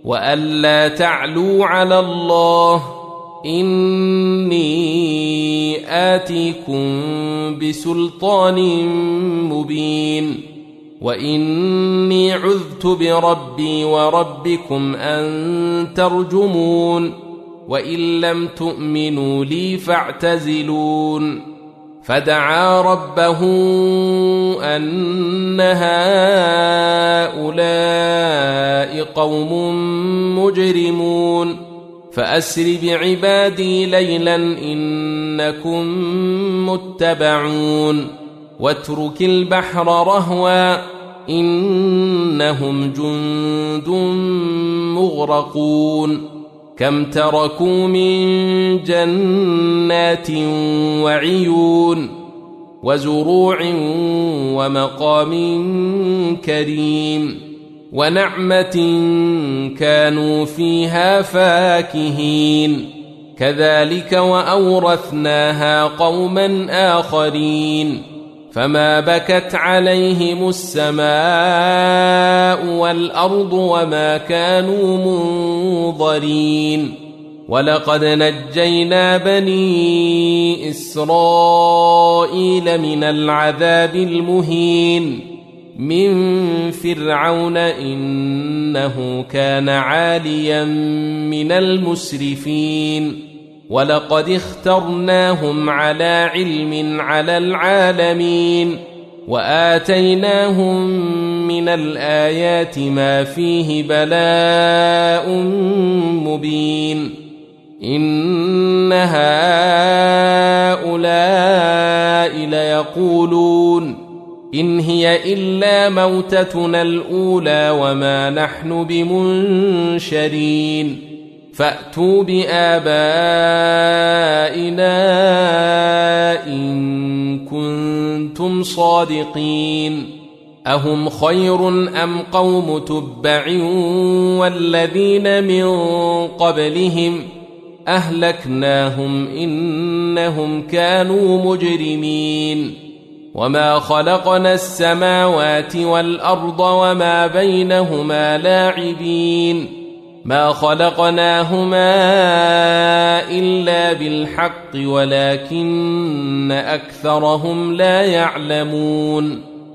وألا تعلوا على الله إني آتيكم بسلطان مبين وإني عذت بربي وربكم أن ترجمون وإن لم تؤمنوا لي فاعتزلون فدعا ربه أن هؤلاء قوم مجرمون فأسر بعبادي ليلا إنكم متبعون واترك البحر رهوا إنهم جند مغرقون كم تركوا من جنات وعيون وزروع ومقام كريم ونعمة كانوا فيها فاكهين كذلك وأورثناها قوما آخرين فما بكت عليهم السماء والأرض وما كانوا منظرين ولقد نجينا بني إسرائيل من العذاب المهين من فرعون إنه كان عاليا من المسرفين ولقد اخترناهم على علم على العالمين وآتيناهم من الآيات ما فيه بلاء مبين إن هؤلاء ليقولون إن هي إلا موتتنا الأولى وما نحن بمنشرين فأتوا بآبائنا إن كنتم صادقين أهم خير أم قوم تبع والذين من قبلهم أهلكناهم إنهم كانوا مجرمين وما خلقنا السماوات والأرض وما بينهما لاعبين ما خلقناهما إلا بالحق ولكن أكثرهم لا يعلمون